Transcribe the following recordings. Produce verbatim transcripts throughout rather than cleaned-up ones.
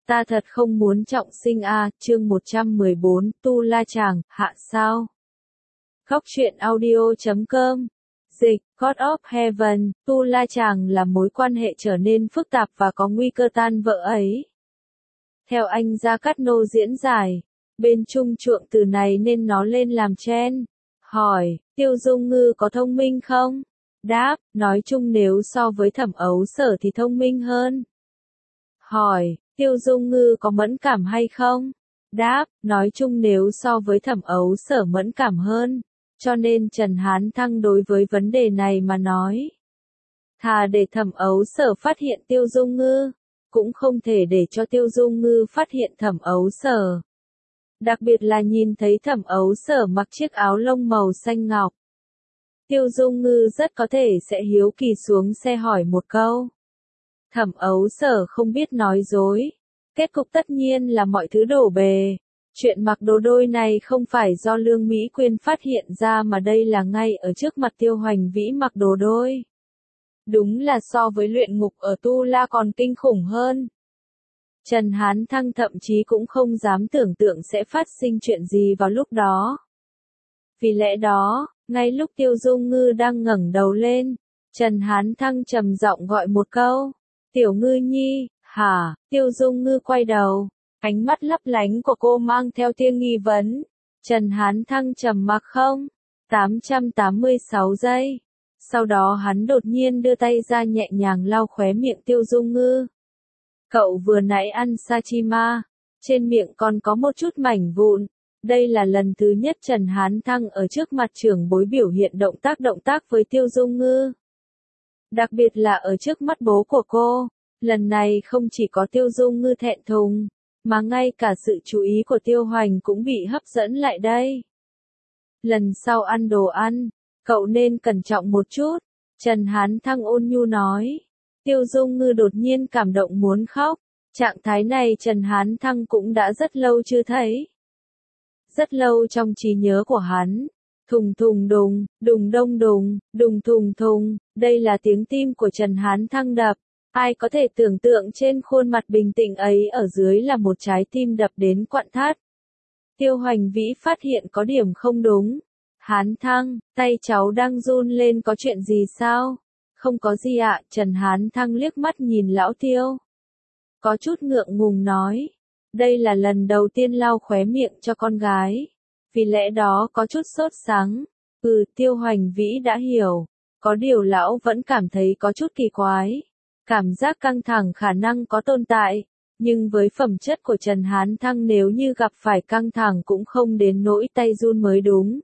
Ta thật không muốn trọng sinh a, chương một trăm mười bốn, Tu La Chàng, hạ sao? Khóc chuyện audio chấm com. Dịch, God of Heaven, Tu La Chàng là mối quan hệ trở nên phức tạp và có nguy cơ tan vỡ ấy. Theo anh Gia Cát Nô diễn giải, bên Trung chuộng từ này nên nó lên làm trend. Hỏi, Tiêu Dung Ngư có thông minh không? Đáp, nói chung nếu so với Thẩm Ấu Sở thì thông minh hơn. Hỏi, Tiêu Dung Ngư có mẫn cảm hay không? Đáp, nói chung nếu so với Thẩm Ấu Sở mẫn cảm hơn. Cho nên Trần Hán Thăng đối với vấn đề này mà nói. Thà để Thẩm Ấu Sở phát hiện Tiêu Dung Ngư, cũng không thể để cho Tiêu Dung Ngư phát hiện Thẩm Ấu Sở. Đặc biệt là nhìn thấy Thẩm Ấu Sở mặc chiếc áo lông màu xanh ngọc. Tiêu Dung Ngư rất có thể sẽ hiếu kỳ xuống xe hỏi một câu. Thẩm Ấu Sở không biết nói dối. Kết cục tất nhiên là mọi thứ đổ bề. Chuyện mặc đồ đôi này không phải do Lương Mỹ Quyên phát hiện ra mà đây là ngay ở trước mặt Tiêu Hoành Vĩ mặc đồ đôi. Đúng là so với luyện ngục ở Tu La còn kinh khủng hơn. Trần Hán Thăng thậm chí cũng không dám tưởng tượng sẽ phát sinh chuyện gì vào lúc đó. Vì lẽ đó, ngay lúc Tiêu Dung Ngư đang ngẩng đầu lên, Trần Hán Thăng trầm giọng gọi một câu. Tiểu Ngư Nhi, hả? Tiêu Dung Ngư quay đầu. Ánh mắt lấp lánh của cô mang theo tia nghi vấn. Trần Hán Thăng trầm mặc không? tám trăm tám mươi sáu giây. Sau đó hắn đột nhiên đưa tay ra nhẹ nhàng lau khóe miệng Tiêu Dung Ngư. Cậu vừa nãy ăn sashima, trên miệng còn có một chút mảnh vụn. Đây là lần thứ nhất Trần Hán Thăng ở trước mặt trưởng bối biểu hiện động tác động tác với Tiêu Dung Ngư. Đặc biệt là ở trước mắt bố của cô, lần này không chỉ có Tiêu Dung Ngư thẹn thùng, mà ngay cả sự chú ý của Tiêu Hoành cũng bị hấp dẫn lại đây. Lần sau ăn đồ ăn, cậu nên cẩn trọng một chút, Trần Hán Thăng ôn nhu nói. Tiêu Dung Ngư đột nhiên cảm động muốn khóc, trạng thái này Trần Hán Thăng cũng đã rất lâu chưa thấy. Rất lâu trong trí nhớ của hắn. Thùng thùng đùng, đùng đông đùng, đùng thùng thùng, đây là tiếng tim của Trần Hán Thăng đập. Ai có thể tưởng tượng trên khuôn mặt bình tĩnh ấy ở dưới là một trái tim đập đến quặn thắt. Tiêu Hoành Vĩ phát hiện có điểm không đúng. Hán Thăng, tay cháu đang run lên có chuyện gì sao? Không có gì ạ, Trần Hán Thăng liếc mắt nhìn lão Tiêu. Có chút ngượng ngùng nói. Đây là lần đầu tiên lau khóe miệng cho con gái. Vì lẽ đó có chút sốt sắng. Ừ, Tiêu Hoành Vĩ đã hiểu. Có điều lão vẫn cảm thấy có chút kỳ quái. Cảm giác căng thẳng khả năng có tồn tại. Nhưng với phẩm chất của Trần Hán Thăng nếu như gặp phải căng thẳng cũng không đến nỗi tay run mới đúng.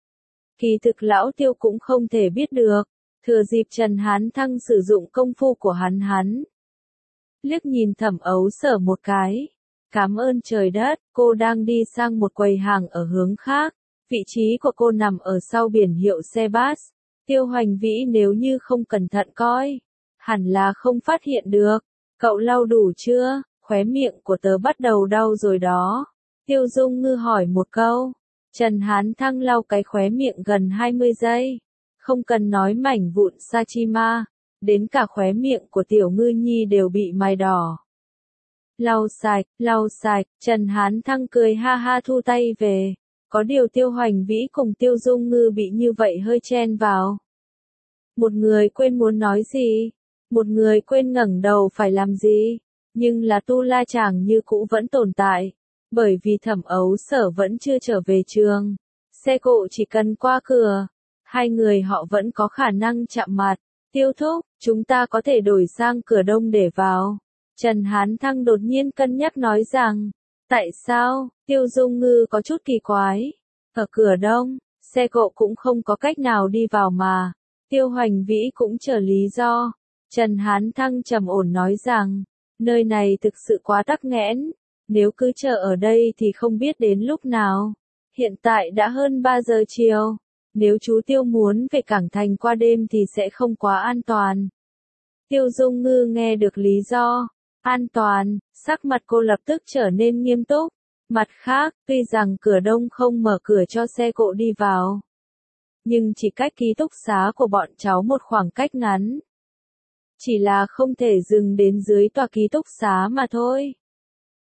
Kỳ thực lão Tiêu cũng không thể biết được. Thừa dịp Trần Hán Thăng sử dụng công phu của hắn hắn. Liếc nhìn Thẩm Ấu Sở một cái. Cảm ơn trời đất, cô đang đi sang một quầy hàng ở hướng khác. Vị trí của cô nằm ở sau biển hiệu xe bus. Tiêu Hoành Vĩ nếu như không cẩn thận coi, hẳn là không phát hiện được. Cậu lau đủ chưa? Khóe miệng của tớ bắt đầu đau rồi đó. Tiêu Dung Ngư hỏi một câu. Trần Hán Thăng lau cái khóe miệng gần hai mươi giây. Không cần nói mảnh vụn sashima, đến cả khóe miệng của Tiểu Ngư Nhi đều bị mài đỏ. Lau sạch, lau sạch, Trần Hán Thăng cười ha ha thu tay về. Có điều Tiêu Hoành Vĩ cùng Tiêu Dung Ngư bị như vậy hơi chen vào. Một người quên muốn nói gì, một người quên ngẩng đầu phải làm gì, nhưng là Tu La Chàng như cũ vẫn tồn tại, bởi vì Thẩm Ấu Sở vẫn chưa trở về trường. Xe cộ chỉ cần qua cửa, hai người họ vẫn có khả năng chạm mặt. Tiêu thúc, chúng ta có thể đổi sang cửa đông để vào. Trần Hán Thăng đột nhiên cân nhắc nói rằng, tại sao? Tiêu Dung Ngư có chút kỳ quái. Ở cửa đông, xe cộ cũng không có cách nào đi vào mà. Tiêu Hoành Vĩ cũng chờ lý do. Trần Hán Thăng trầm ổn nói rằng, nơi này thực sự quá tắc nghẽn. Nếu cứ chờ ở đây thì không biết đến lúc nào. Hiện tại đã hơn ba giờ chiều. Nếu chú Tiêu muốn về Cảng Thành qua đêm thì sẽ không quá an toàn. Tiêu Dung Ngư nghe được lý do. An toàn, sắc mặt cô lập tức trở nên nghiêm túc. Mặt khác, tuy rằng cửa đông không mở cửa cho xe cộ đi vào, nhưng chỉ cách ký túc xá của bọn cháu một khoảng cách ngắn. Chỉ là không thể dừng đến dưới tòa ký túc xá mà thôi.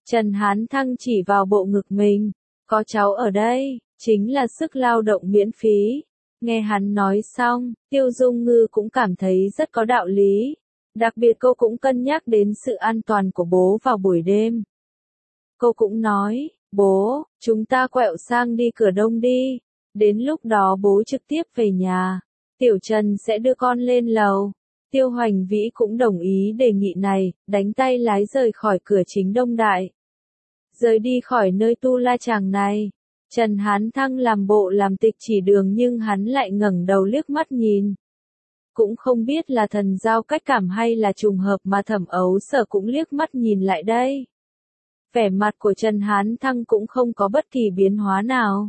Trần Hán Thăng chỉ vào bộ ngực mình. Có cháu ở đây, chính là sức lao động miễn phí. Nghe hắn nói xong, Tiêu Dung Ngư cũng cảm thấy rất có đạo lý. Đặc biệt cô cũng cân nhắc đến sự an toàn của bố vào buổi đêm. Cô cũng nói, bố, chúng ta quẹo sang đi Cửa Đông đi. Đến lúc đó bố trực tiếp về nhà. Tiểu Trần sẽ đưa con lên lầu. Tiêu Hoành Vĩ cũng đồng ý đề nghị này, đánh tay lái rời khỏi cửa chính Đông Đại. Rời đi khỏi nơi tu la chàng này. Trần Hán Thăng làm bộ làm tịch chỉ đường nhưng hắn lại ngẩng đầu liếc mắt nhìn. Cũng không biết là thần giao cách cảm hay là trùng hợp mà Thẩm Ấu Sở cũng liếc mắt nhìn lại đây. Vẻ mặt của Trần Hán Thăng cũng không có bất kỳ biến hóa nào.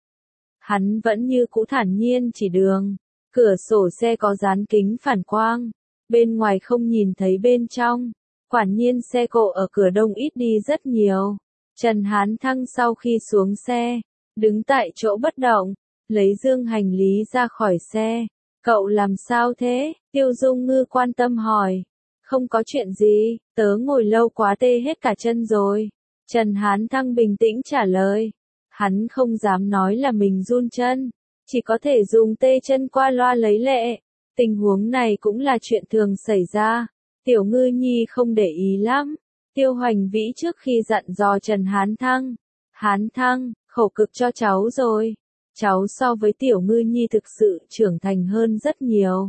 Hắn vẫn như cũ thản nhiên chỉ đường. Cửa sổ xe có dán kính phản quang. Bên ngoài không nhìn thấy bên trong. Quả nhiên xe cộ ở Cửa Đông ít đi rất nhiều. Trần Hán Thăng sau khi xuống xe, đứng tại chỗ bất động, lấy dương hành lý ra khỏi xe. Cậu làm sao thế? Tiêu Dung Ngư quan tâm hỏi. Không có chuyện gì, tớ ngồi lâu quá tê hết cả chân rồi. Trần Hán Thăng bình tĩnh trả lời. Hắn không dám nói là mình run chân, chỉ có thể dùng tê chân qua loa lấy lệ. Tình huống này cũng là chuyện thường xảy ra. Tiểu Ngư Nhi không để ý lắm. Tiêu Hoành Vĩ trước khi dặn dò Trần Hán Thăng. Hán Thăng, khổ cực cho cháu rồi. Cháu so với Tiểu Ngư Nhi thực sự trưởng thành hơn rất nhiều.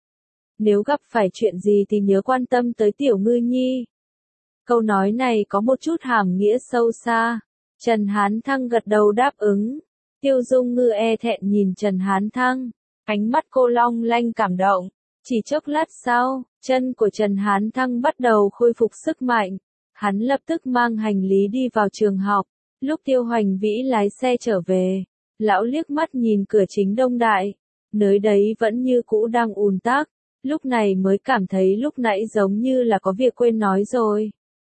Nếu gặp phải chuyện gì thì nhớ quan tâm tới Tiểu Ngư Nhi. Câu nói này có một chút hàm nghĩa sâu xa. Trần Hán Thăng gật đầu đáp ứng. Tiêu Dung Ngư e thẹn nhìn Trần Hán Thăng. Ánh mắt cô long lanh cảm động. Chỉ chốc lát sau, chân của Trần Hán Thăng bắt đầu khôi phục sức mạnh. Hắn lập tức mang hành lý đi vào trường học. Lúc Tiêu Hoành Vĩ lái xe trở về, lão liếc mắt nhìn cửa chính Đông Đại. Nơi đấy vẫn như cũ đang ùn tắc. Lúc này mới cảm thấy lúc nãy giống như là có việc quên nói rồi.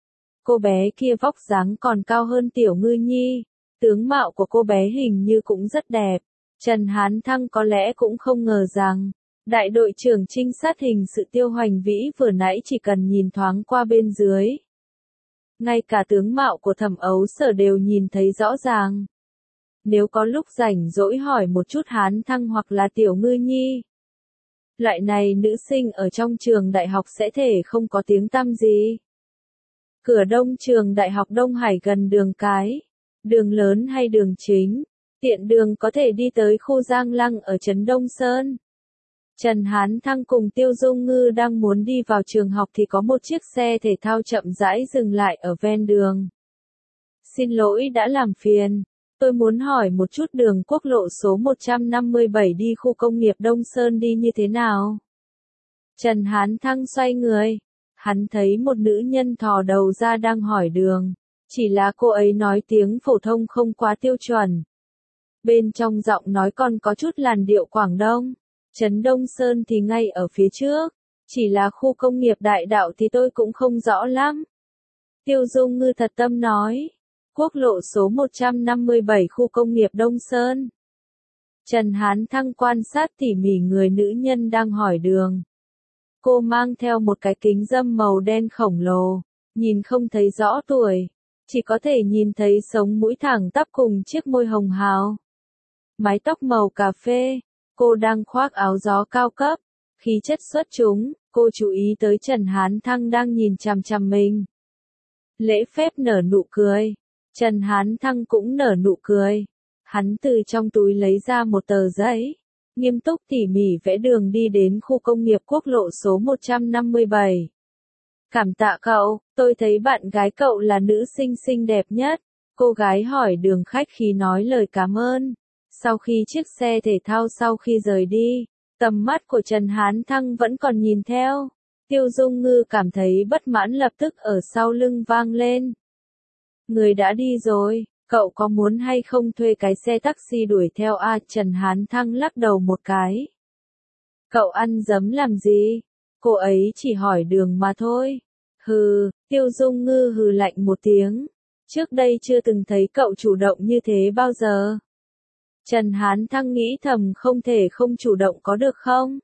Cô bé kia vóc dáng còn cao hơn Tiểu Ngư Nhi. Tướng mạo của cô bé hình như cũng rất đẹp. Trần Hán Thăng có lẽ cũng không ngờ rằng, đại đội trưởng trinh sát hình sự Tiêu Hoành Vĩ vừa nãy chỉ cần nhìn thoáng qua bên dưới. Ngay cả tướng mạo của Thẩm Ấu Sở đều nhìn thấy rõ ràng. Nếu có lúc rảnh rỗi hỏi một chút Hán Thăng hoặc là Tiểu Ngư Nhi. Loại này nữ sinh ở trong trường đại học sẽ thể không có tiếng tăm gì. Cửa Đông trường đại học Đông Hải gần đường cái, đường lớn hay đường chính, tiện đường có thể đi tới khu Giang Lăng ở trấn Đông Sơn. Trần Hán Thăng cùng Tiêu Dung Ngư đang muốn đi vào trường học thì có một chiếc xe thể thao chậm rãi dừng lại ở ven đường. Xin lỗi đã làm phiền, tôi muốn hỏi một chút đường quốc lộ số một trăm năm mươi bảy đi khu công nghiệp Đông Sơn đi như thế nào? Trần Hán Thăng xoay người, hắn thấy một nữ nhân thò đầu ra đang hỏi đường, chỉ là cô ấy nói tiếng phổ thông không quá tiêu chuẩn. Bên trong giọng nói còn có chút làn điệu Quảng Đông. Trấn Đông Sơn thì ngay ở phía trước, chỉ là khu công nghiệp Đại Đạo thì tôi cũng không rõ lắm. Tiêu Dung Ngư thật tâm nói, quốc lộ số một trăm năm mươi bảy khu công nghiệp Đông Sơn. Trần Hán Thăng quan sát tỉ mỉ người nữ nhân đang hỏi đường. Cô mang theo một cái kính râm màu đen khổng lồ, nhìn không thấy rõ tuổi, chỉ có thể nhìn thấy sống mũi thẳng tắp cùng chiếc môi hồng hào. Mái tóc màu cà phê. Cô đang khoác áo gió cao cấp, khí chất xuất chúng, cô chú ý tới Trần Hán Thăng đang nhìn chằm chằm mình. Lễ phép nở nụ cười, Trần Hán Thăng cũng nở nụ cười. Hắn từ trong túi lấy ra một tờ giấy, nghiêm túc tỉ mỉ vẽ đường đi đến khu công nghiệp quốc lộ số một trăm năm mươi bảy. Cảm tạ cậu, tôi thấy bạn gái cậu là nữ sinh xinh đẹp nhất. Cô gái hỏi đường khách khí nói lời cảm ơn. Sau khi chiếc xe thể thao sau khi rời đi, tầm mắt của Trần Hán Thăng vẫn còn nhìn theo. Tiêu Dung Ngư cảm thấy bất mãn lập tức ở sau lưng vang lên. Người đã đi rồi, cậu có muốn hay không thuê cái xe taxi đuổi theo a? Trần Hán Thăng lắc đầu một cái. Cậu ăn dấm làm gì? Cô ấy chỉ hỏi đường mà thôi. Hừ, Tiêu Dung Ngư hừ lạnh một tiếng. Trước đây chưa từng thấy cậu chủ động như thế bao giờ. Trần Hán Thăng nghĩ thầm không thể không chủ động có được không?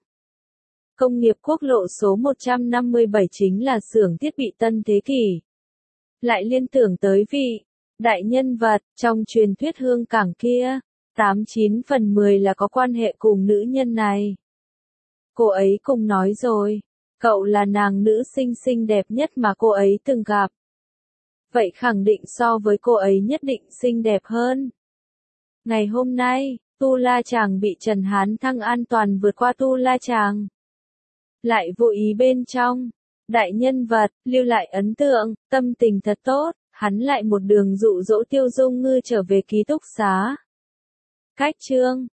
Công nghiệp quốc lộ số một trăm năm mươi bảy chính là xưởng thiết bị tân thế kỷ. lại liên tưởng tới vị đại nhân vật trong truyền thuyết hương cảng kia, tám chín phần mười là có quan hệ cùng nữ nhân này. Cô ấy cùng nói rồi, cậu là nàng nữ sinh xinh đẹp nhất mà cô ấy từng gặp. Vậy khẳng định so với cô ấy nhất định xinh đẹp hơn. Ngày hôm nay, Tu La Chàng bị Trần Hán Thăng an toàn vượt qua Tu La Chàng. Lại vô ý bên trong, đại nhân vật, lưu lại ấn tượng, tâm tình thật tốt, hắn lại một đường dụ dỗ Tiêu Dung Ngư trở về ký túc xá. Cách chương